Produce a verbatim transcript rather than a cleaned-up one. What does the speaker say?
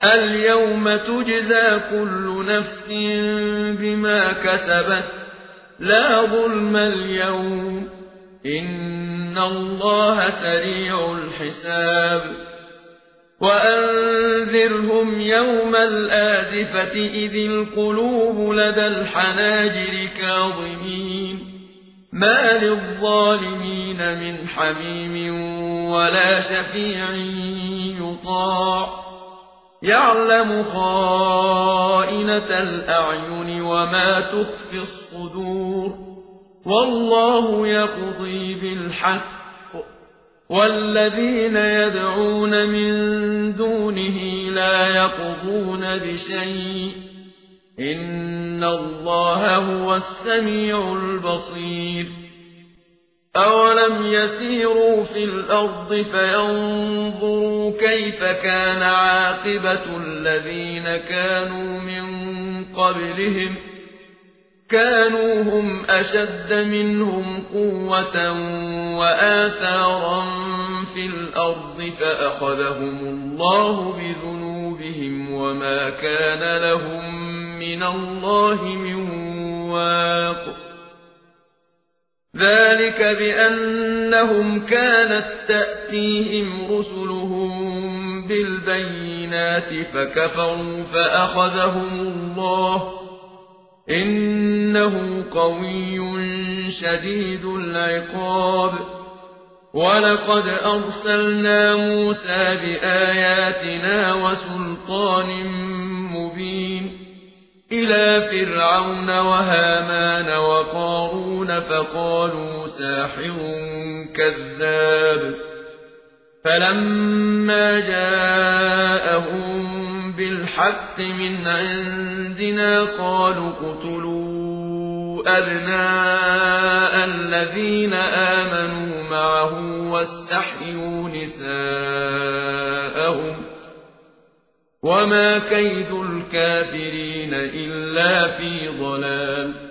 اليوم تجزى كل نفس بما كسبت لا ظلم اليوم إن الله سريع الحساب وأنذرهم يوم الآزفة إذ القلوب لدى الحناجر كاظمين ما للظالمين من حميم ولا شفيع يطاع يعلم خائنة الأعين وما تخفي الصدور والله يقضي بالحق والذين يدعون من دونه لا يقضون بشيء إن الله هو السميع البصير أولم يسيروا في الأرض فينظروا كيف كان عاقبة الذين كانوا من قبلهم كانوا هم أشد منهم قوة وآثارا في الأرض فأخذهم الله بذنوبهم وما كان لهم من الله من واق ذلك بأنهم كانت تأتيهم رسلهم بالبينات فكفروا فأخذهم الله إنه قوي شديد العقاب ولقد أرسلنا موسى بآياتنا وسلطان مبين إلى فرعون وهامان وقارون فقالوا ساحر كذاب فلما جاءهم بالحق من عندنا قالوا اقتلوا أبناء الذين آمنوا معه واستحيوا نساءهم وما كيد الكافرين إلا في ضلال